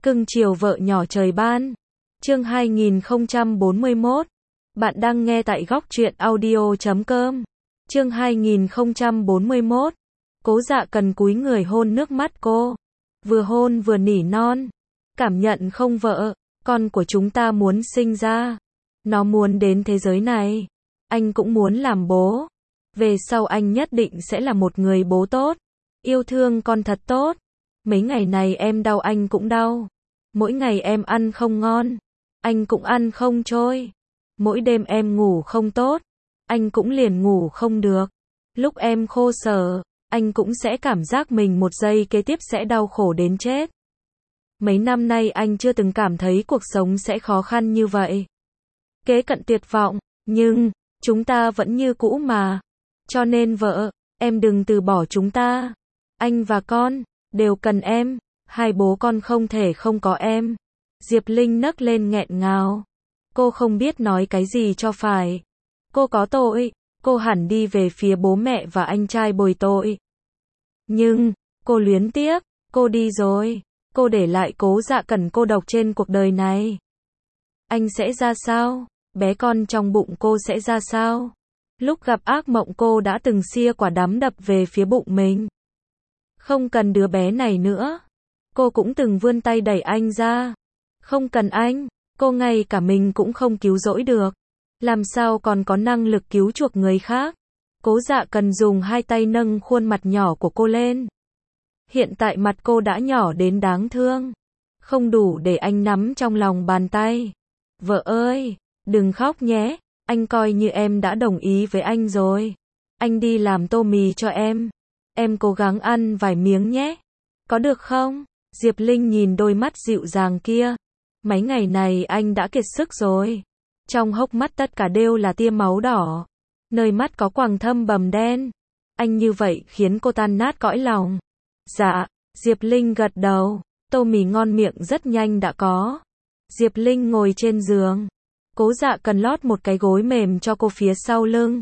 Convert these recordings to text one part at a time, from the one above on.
Cưng chiều vợ nhỏ trời ban. Chương 2041. Bạn đang nghe tại góc truyện audio.com. Chương 2041. Cố Dạ Cần cúi người hôn nước mắt cô. Vừa hôn vừa nỉ non. Cảm nhận không vợ, con của chúng ta muốn sinh ra. Nó muốn đến thế giới này. Anh cũng muốn làm bố. Về sau anh nhất định sẽ là một người bố tốt. Yêu thương con thật tốt. Mấy ngày này em đau anh cũng đau. Mỗi ngày em ăn không ngon, anh cũng ăn không trôi. Mỗi đêm em ngủ không tốt, anh cũng liền ngủ không được. Lúc em khô sở, anh cũng sẽ cảm giác mình một giây kế tiếp sẽ đau khổ đến chết. Mấy năm nay anh chưa từng cảm thấy cuộc sống sẽ khó khăn như vậy. Kế cận tuyệt vọng, nhưng chúng ta vẫn như cũ mà. Cho nên vợ, em đừng từ bỏ chúng ta. Anh và con đều cần em. Hai bố con không thể không có em. Diệp Linh nấc lên nghẹn ngào. Cô không biết nói cái gì cho phải. Cô có tội, cô hẳn đi về phía bố mẹ và anh trai bồi tội. Nhưng, cô luyến tiếc, cô đi rồi. Cô để lại Cố Dạ Cần cô độc trên cuộc đời này. Anh sẽ ra sao? Bé con trong bụng cô sẽ ra sao? Lúc gặp ác mộng cô đã từng xia quả đấm đập về phía bụng mình. Không cần đứa bé này nữa. Cô cũng từng vươn tay đẩy anh ra. Không cần anh, cô ngay cả mình cũng không cứu rỗi được. Làm sao còn có năng lực cứu chuộc người khác? Cố Dạ Cần dùng hai tay nâng khuôn mặt nhỏ của cô lên. Hiện tại mặt cô đã nhỏ đến đáng thương. Không đủ để anh nắm trong lòng bàn tay. Vợ ơi, đừng khóc nhé. Anh coi như em đã đồng ý với anh rồi. Anh đi làm tô mì cho em. Em cố gắng ăn vài miếng nhé. Có được không? Diệp Linh nhìn đôi mắt dịu dàng kia. Mấy ngày này anh đã kiệt sức rồi. Trong hốc mắt tất cả đều là tia máu đỏ. Nơi mắt có quầng thâm bầm đen. Anh như vậy khiến cô tan nát cõi lòng. Dạ, Diệp Linh gật đầu. Tô mì ngon miệng rất nhanh đã có. Diệp Linh ngồi trên giường. Cố Dạ Cần lót một cái gối mềm cho cô phía sau lưng.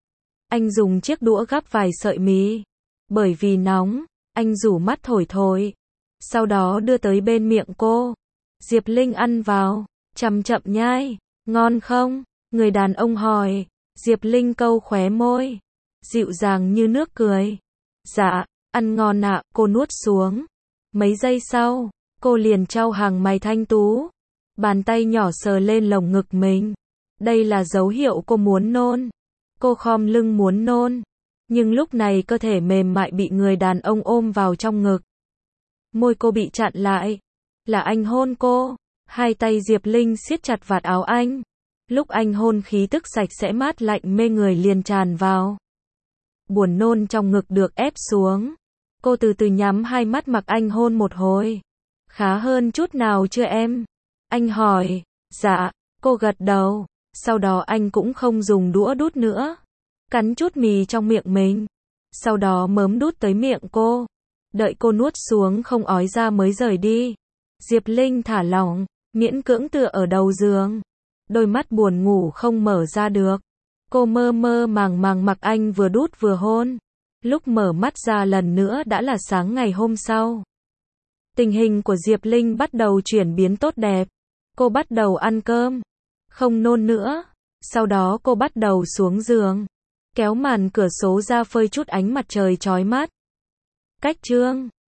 Anh dùng chiếc đũa gắp vài sợi mì. Bởi vì nóng, anh rủ mắt thổi thổi. Sau đó đưa tới bên miệng cô. Diệp Linh ăn vào, chậm chậm nhai. Ngon không? Người đàn ông hỏi. Diệp Linh câu khóe môi. Dịu dàng như nước cười. Dạ, ăn ngon ạ, cô nuốt xuống. Mấy giây sau, cô liền trao hàng mày thanh tú. Bàn tay nhỏ sờ lên lồng ngực mình. Đây là dấu hiệu cô muốn nôn. Cô khom lưng muốn nôn. Nhưng lúc này cơ thể mềm mại bị người đàn ông ôm vào trong ngực. Môi cô bị chặn lại. Là anh hôn cô. Hai tay Diệp Linh siết chặt vạt áo anh. Lúc anh hôn khí tức sạch sẽ mát lạnh mê người liền tràn vào. Buồn nôn trong ngực được ép xuống. Cô từ từ nhắm hai mắt mặc anh hôn một hồi. Khá hơn chút nào chưa em? Anh hỏi. Dạ, cô gật đầu. Sau đó anh cũng không dùng đũa đút nữa. Cắn chút mì trong miệng mình. Sau đó mớm đút tới miệng cô. Đợi cô nuốt xuống không ói ra mới rời đi. Diệp Linh thả lỏng, miễn cưỡng tựa ở đầu giường. Đôi mắt buồn ngủ không mở ra được. Cô mơ mơ màng màng mặc anh vừa đút vừa hôn. Lúc mở mắt ra lần nữa đã là sáng ngày hôm sau. Tình hình của Diệp Linh bắt đầu chuyển biến tốt đẹp. Cô bắt đầu ăn cơm. Không nôn nữa. Sau đó cô bắt đầu xuống giường. Kéo màn cửa sổ ra phơi chút ánh mặt trời chói mắt. Cách chương